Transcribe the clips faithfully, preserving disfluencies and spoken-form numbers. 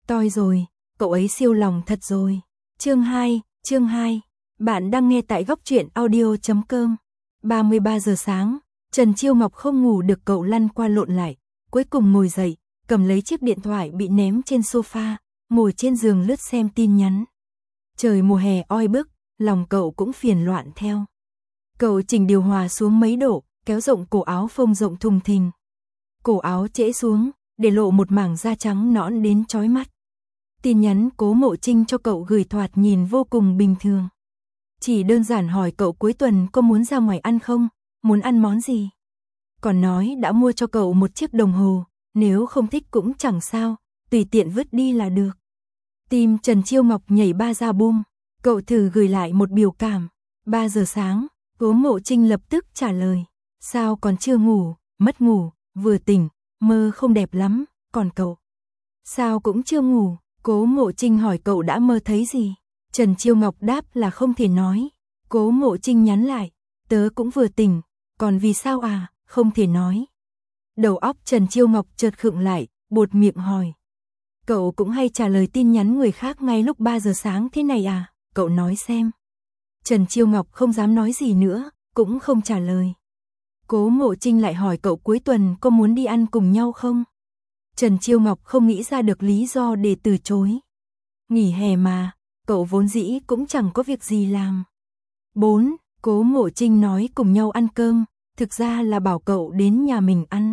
toi rồi, cậu ấy siêu lòng thật rồi. Chương hai, chương hai. Bạn đang nghe tại góc truyện audio chấm com. ba mươi ba giờ sáng, Trần Chiêu Ngọc không ngủ được, cậu lăn qua lộn lại, cuối cùng ngồi dậy, cầm lấy chiếc điện thoại bị ném trên sofa, ngồi trên giường lướt xem tin nhắn. Trời mùa hè oi bức, lòng cậu cũng phiền loạn theo. Cậu chỉnh điều hòa xuống mấy độ, kéo rộng cổ áo phông rộng thùng thình. Cổ áo trễ xuống, để lộ một mảng da trắng nõn đến chói mắt. Tin nhắn Cố Mộ Trinh cho cậu gửi thoạt nhìn vô cùng bình thường. Chỉ đơn giản hỏi cậu cuối tuần có muốn ra ngoài ăn không, muốn ăn món gì. Còn nói đã mua cho cậu một chiếc đồng hồ, nếu không thích cũng chẳng sao, tùy tiện vứt đi là được. Tim Trần Chiêu Ngọc nhảy ba ra bum, cậu thử gửi lại một biểu cảm. ba giờ sáng, Cố Mộ Trinh lập tức trả lời. Sao còn chưa ngủ, mất ngủ, vừa tỉnh, mơ không đẹp lắm, còn cậu? Sao cũng chưa ngủ, Cố Mộ Trinh hỏi cậu đã mơ thấy gì? Trần Chiêu Ngọc đáp là không thể nói. Cố Mộ Trinh nhắn lại, tớ cũng vừa tỉnh, còn vì sao à, không thể nói. Đầu óc Trần Chiêu Ngọc chợt khựng lại, buột miệng hỏi. Cậu cũng hay trả lời tin nhắn người khác ngay lúc ba giờ sáng thế này à, cậu nói xem. Trần Chiêu Ngọc không dám nói gì nữa, cũng không trả lời. Cố Mộ Trinh lại hỏi cậu cuối tuần có muốn đi ăn cùng nhau không? Trần Chiêu Ngọc không nghĩ ra được lý do để từ chối. Nghỉ hè mà, cậu vốn dĩ cũng chẳng có việc gì làm. bốn. Cố Mộ Trinh nói cùng nhau ăn cơm, thực ra là bảo cậu đến nhà mình ăn.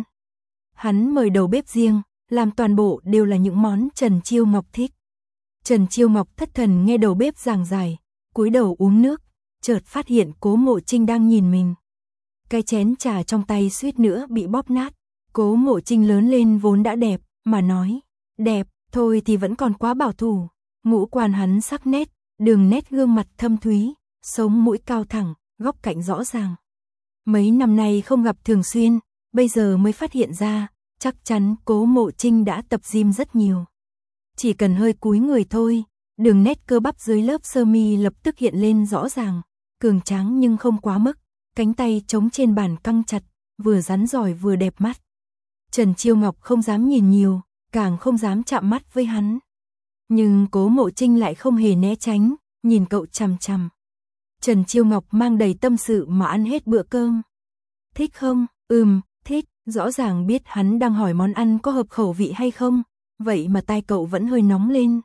Hắn mời đầu bếp riêng, làm toàn bộ đều là những món Trần Chiêu Ngọc thích. Trần Chiêu Ngọc thất thần nghe đầu bếp giảng giải, cúi đầu uống nước, chợt phát hiện Cố Mộ Trinh đang nhìn mình. Cái chén trà trong tay suýt nữa bị bóp nát. Cố Mộ Trinh lớn lên vốn đã đẹp, mà nói, đẹp, thôi thì vẫn còn quá bảo thủ. Ngũ quan hắn sắc nét, đường nét gương mặt thâm thúy, sống mũi cao thẳng, góc cạnh rõ ràng. Mấy năm nay không gặp thường xuyên, bây giờ mới phát hiện ra, chắc chắn Cố Mộ Trinh đã tập gym rất nhiều. Chỉ cần hơi cúi người thôi, đường nét cơ bắp dưới lớp sơ mi lập tức hiện lên rõ ràng, cường tráng nhưng không quá mức, cánh tay chống trên bàn căng chặt, vừa rắn giỏi vừa đẹp mắt. Trần Chiêu Ngọc không dám nhìn nhiều, càng không dám chạm mắt với hắn. Nhưng Cố Mộ Trinh lại không hề né tránh, nhìn cậu chằm chằm. Trần Chiêu Ngọc mang đầy tâm sự mà ăn hết bữa cơm. Thích không? Ừm, thích, rõ ràng biết hắn đang hỏi món ăn có hợp khẩu vị hay không, vậy mà tai cậu vẫn hơi nóng lên.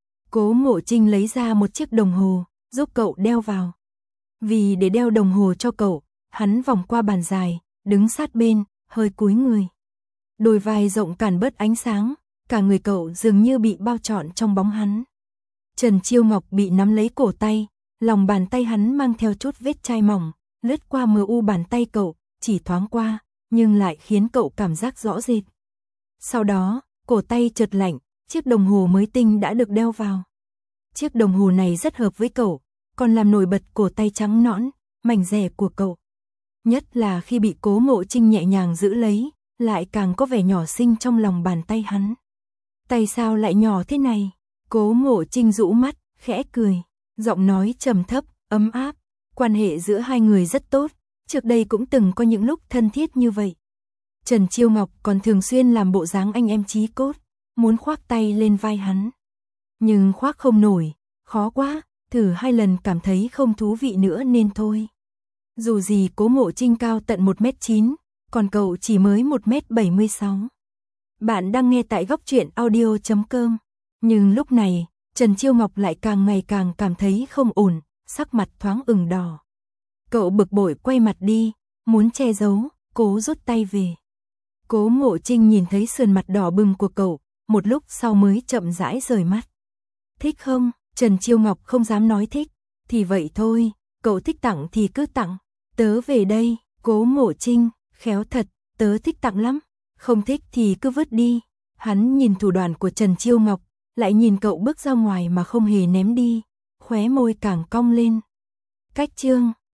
Cố Mộ Trinh lấy ra một chiếc đồng hồ, giúp cậu đeo vào. Vì để đeo đồng hồ cho cậu, hắn vòng qua bàn dài, đứng sát bên, hơi cúi người. Đôi vai rộng cản bớt ánh sáng, cả người cậu dường như bị bao trọn trong bóng hắn. Trần Chiêu Ngọc bị nắm lấy cổ tay, lòng bàn tay hắn mang theo chút vết chai mỏng, lướt qua mờ u bàn tay cậu, chỉ thoáng qua, nhưng lại khiến cậu cảm giác rõ rệt. Sau đó, cổ tay chợt lạnh, chiếc đồng hồ mới tinh đã được đeo vào. Chiếc đồng hồ này rất hợp với cậu, còn làm nổi bật cổ tay trắng nõn, mảnh dẻ của cậu. Nhất là khi bị Cố Mộ Trinh nhẹ nhàng giữ lấy, lại càng có vẻ nhỏ xinh trong lòng bàn tay hắn. Tay sao lại nhỏ thế này? Cố Mộ Trinh rũ mắt, khẽ cười, giọng nói trầm thấp, ấm áp. Quan hệ giữa hai người rất tốt, trước đây cũng từng có những lúc thân thiết như vậy. Trần Chiêu Ngọc còn thường xuyên làm bộ dáng anh em chí cốt, muốn khoác tay lên vai hắn. Nhưng khoác không nổi, khó quá, thử hai lần cảm thấy không thú vị nữa nên thôi. Dù gì Cố Mộ Trinh cao tận một mét chín, còn cậu chỉ mới một mét bảy mươi sáu. Bạn đang nghe tại góc truyện audio chấm com. Nhưng lúc này, Trần Chiêu Ngọc lại càng ngày càng cảm thấy không ổn, sắc mặt thoáng ửng đỏ. Cậu bực bội quay mặt đi, muốn che giấu, cố rút tay về. Cố Mộ Trinh nhìn thấy sườn mặt đỏ bừng của cậu, một lúc sau mới chậm rãi rời mắt. Thích không? Trần Chiêu Ngọc không dám nói thích. Thì vậy thôi, cậu thích tặng thì cứ tặng. Tớ về đây. Cố Mộ Trinh, khéo thật, tớ thích tặng lắm. Không thích thì cứ vứt đi. Hắn nhìn thủ đoạn của Trần Chiêu Ngọc, lại nhìn cậu bước ra ngoài mà không hề ném đi, khóe môi càng cong lên. Cách chương